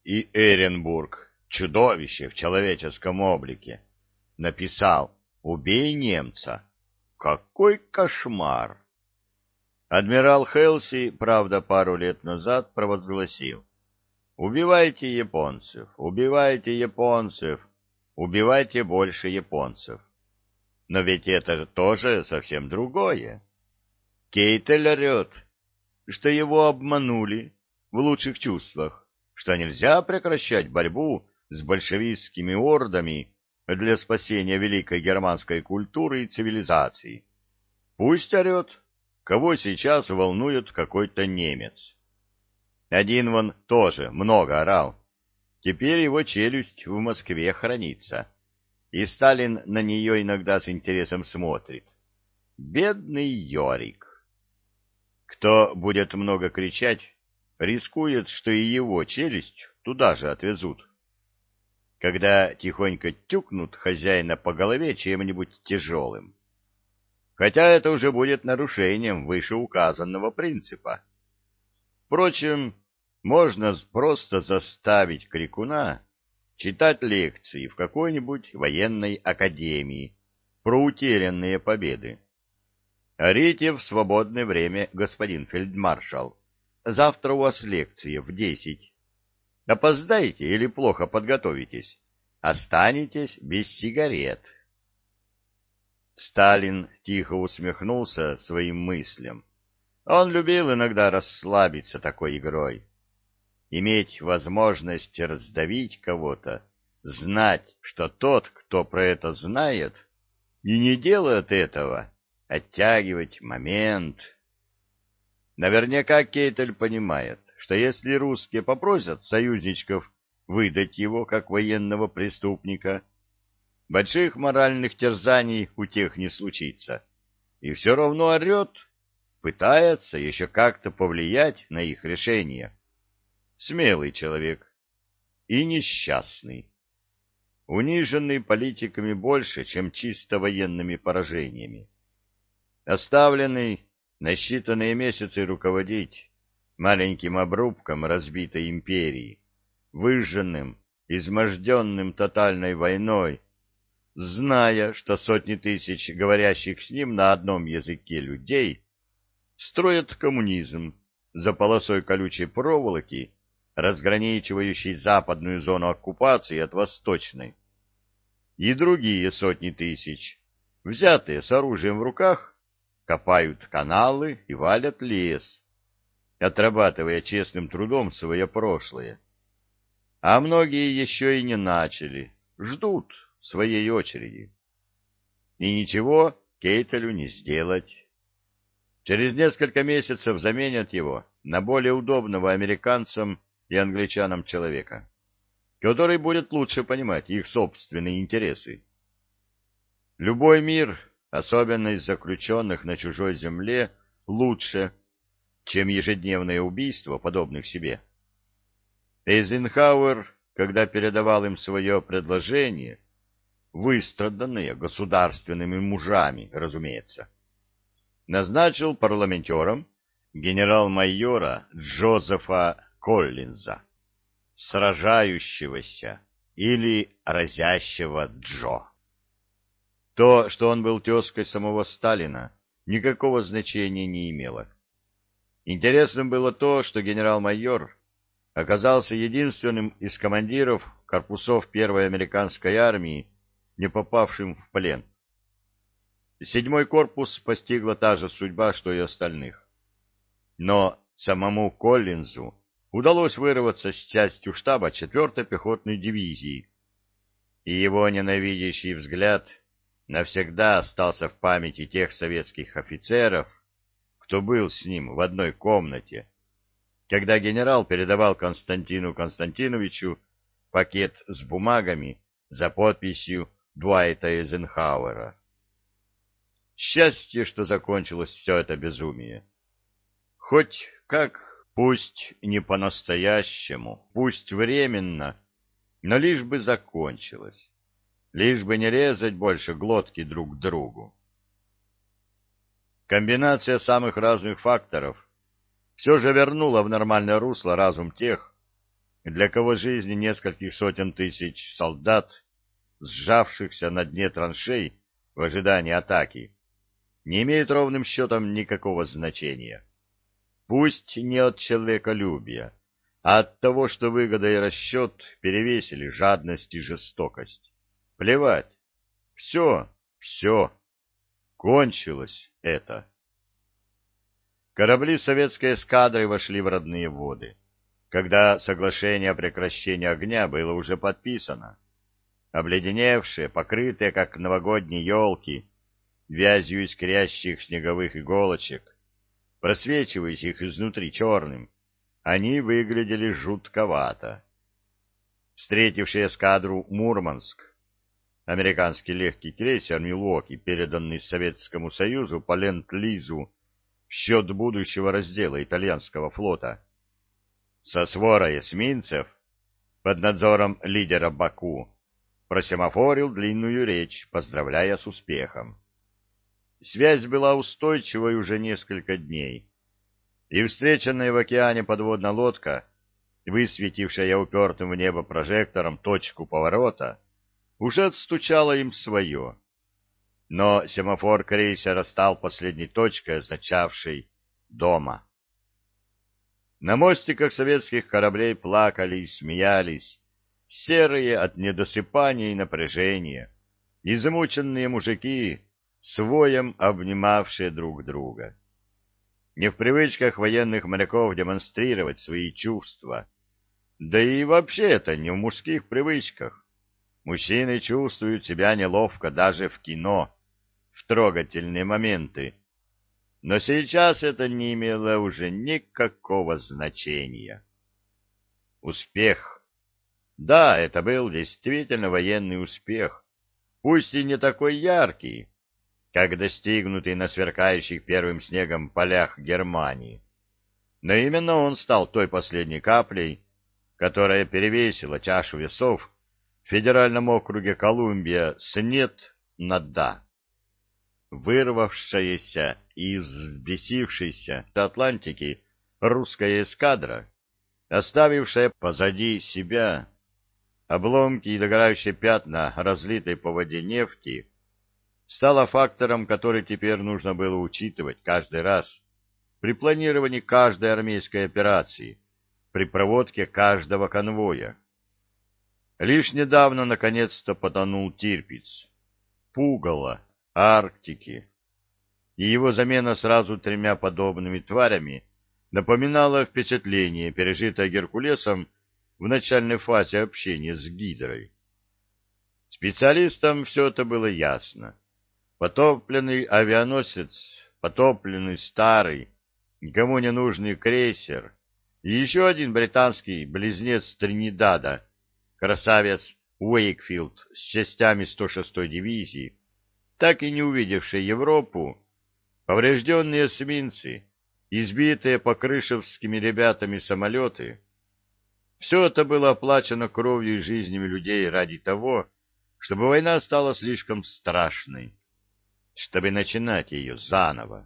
и Эренбург, чудовище в человеческом облике, написал «Убей немца». Какой кошмар! Адмирал Хелси, правда, пару лет назад провозгласил: «Убивайте японцев, убивайте японцев, убивайте больше японцев». Но ведь это же тоже совсем другое. Кейтель орет, что его обманули в лучших чувствах, что нельзя прекращать борьбу с большевистскими ордами для спасения великой германской культуры и цивилизации. Пусть орет, кого сейчас волнует какой-то немец. Один вон тоже много орал. Теперь его челюсть в Москве хранится, и Сталин на нее иногда с интересом смотрит. Бедный Йорик. Кто будет много кричать, рискует, что и его челюсть туда же отвезут, когда тихонько тюкнут хозяина по голове чем-нибудь тяжелым. Хотя это уже будет нарушением вышеуказанного принципа. Впрочем, можно просто заставить крикуна читать лекции в какой-нибудь военной академии про утерянные победы. Орите в свободное время, господин фельдмаршал. Завтра у вас лекция в 10. Опоздаете или плохо подготовитесь, останетесь без сигарет. Сталин тихо усмехнулся своим мыслям. Он любил иногда расслабиться такой игрой. Иметь возможность раздавить кого-то, знать, что тот, кто про это знает, и не делает этого, оттягивать момент. Наверняка Кейтель понимает, что если русские попросят союзничков выдать его как военного преступника, больших моральных терзаний у тех не случится, и все равно орет, пытается еще как-то повлиять на их решение. Смелый человек и несчастный, униженный политиками больше, чем чисто военными поражениями, оставленный на считанные месяцы руководить маленьким обрубком разбитой империи, выжженным, изможденным тотальной войной, зная, что сотни тысяч говорящих с ним на одном языке людей строят коммунизм за полосой колючей проволоки, разграничивающей западную зону оккупации от восточной, и другие сотни тысяч, взятые с оружием в руках, копают каналы и валят лес, отрабатывая честным трудом свое прошлое. А многие еще и не начали, ждут своей очереди. И ничего Кейтелю не сделать. Через несколько месяцев заменят его на более удобного американцам и англичанам человека, который будет лучше понимать их собственные интересы. Любой мир, особенно из заключенных на чужой земле, лучше, чем ежедневное убийство подобных себе. Эйзенхауэр, когда передавал им свое предложение, выстраданное государственными мужами, разумеется, назначил парламентером генерал-майора Джозефа Коллинза, сражающегося или разящего Джо. То, что он был тезкой самого Сталина, никакого значения не имело. Интересным было то, что генерал-майор оказался единственным из командиров корпусов первой американской армии, не попавшим в плен. Седьмой корпус постигла та же судьба, что и остальных. Но самому Коллинзу удалось вырваться с частью штаба 4-й пехотной дивизии, и его ненавидящий взгляд навсегда остался в памяти тех советских офицеров, кто был с ним в одной комнате, когда генерал передавал Константину Константиновичу пакет с бумагами за подписью Дуайта Эйзенхауэра. Счастье, что закончилось все это безумие. Хоть как, пусть не по-настоящему, пусть временно, но лишь бы закончилось. Лишь бы не резать больше глотки друг другу. Комбинация самых разных факторов все же вернула в нормальное русло разум тех, для кого жизни нескольких сотен тысяч солдат, сжавшихся на дне траншей в ожидании атаки, не имеют ровным счетом никакого значения. Пусть не от человеколюбия, а от того, что выгода и расчет перевесили жадность и жестокость. Плевать. Все, все. Кончилось это. Корабли советской эскадры вошли в родные воды, когда соглашение о прекращении огня было уже подписано. Обледеневшие, покрытые, как новогодние елки, вязью искрящих снеговых иголочек, просвечивающих изнутри черным, они выглядели жутковато. Встретивший эскадру «Мурманск», американский легкий крейсер «Милуоки», переданный Советскому Союзу по ленд-лизу в счет будущего раздела итальянского флота, со сворой эсминцев под надзором лидера Баку просемафорил длинную речь, поздравляя с успехом. Связь была устойчивой уже несколько дней, и встреченная в океане подводная лодка, высветившая упертым в небо прожектором точку поворота, уже отстучала им свое. Но семафор крейсера стал последней точкой, означавшей «дома». На мостиках советских кораблей плакали и смеялись серые от недосыпания и напряжения, измученные мужики, с воем обнимавшие друг друга. Не в привычках военных моряков демонстрировать свои чувства, да и вообще это не в мужских привычках. Мужчины чувствуют себя неловко даже в кино, в трогательные моменты. Но сейчас это не имело уже никакого значения. Успех. Да, это был действительно военный успех, пусть и не такой яркий, как достигнутый на сверкающих первым снегом полях Германии. Но именно он стал той последней каплей, которая перевесила чашу весов в федеральном округе Колумбия с «нет» на «да». Вырвавшаяся и взбесившаяся до Атлантики русская эскадра, оставившая позади себя обломки и догорающие пятна разлитой по воде нефти, стала фактором, который теперь нужно было учитывать каждый раз при планировании каждой армейской операции, при проводке каждого конвоя. Лишь недавно наконец-то потонул Тирпиц, пугало Арктики, и его замена сразу 3 подобными тварями напоминала впечатление, пережитое Геркулесом в начальной фазе общения с Гидрой. Специалистам все это было ясно. Потопленный авианосец, потопленный старый, никому не нужный крейсер и еще один британский близнец Тринидада, красавец Уэйкфилд с частями 106-й дивизии, так и не увидевшие Европу, поврежденные эсминцы, избитые покрышевскими ребятами самолеты. Все это было оплачено кровью и жизнями людей ради того, чтобы война стала слишком страшной, чтобы начинать ее заново.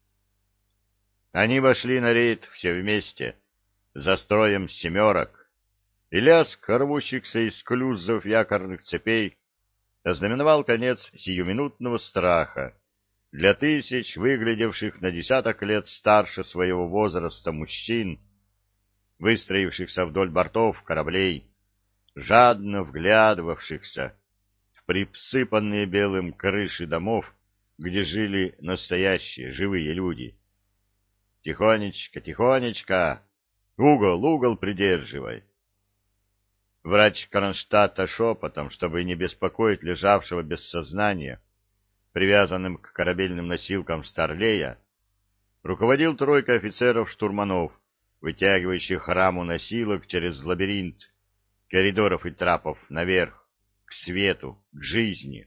Они вошли на рейд все вместе, за строем семерок, и лязг рвущихся из клюзов якорных цепей ознаменовал конец сиюминутного страха для тысяч выглядевших на десяток лет старше своего возраста мужчин, выстроившихся вдоль бортов кораблей, жадно вглядывавшихся в припсыпанные белым крыши домов, где жили настоящие живые люди. «Тихонечко, тихонечко! Угол придерживай!» Врач Кронштадта шепотом, чтобы не беспокоить лежавшего без сознания, привязанным к корабельным носилкам Старлея, руководил тройкой офицеров-штурманов, вытягивающих раму носилок через лабиринт коридоров и трапов наверх, к свету, к жизни.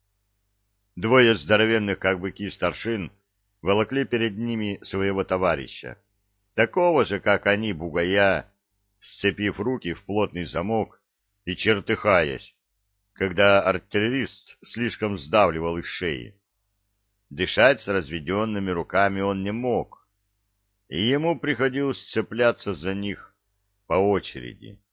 2 здоровенных, как быки, старшин волокли перед ними своего товарища, такого же, как они, бугая, сцепив руки в плотный замок и чертыхаясь, когда артиллерист слишком сдавливал их шеи. Дышать с разведенными руками он не мог, и ему приходилось цепляться за них по очереди.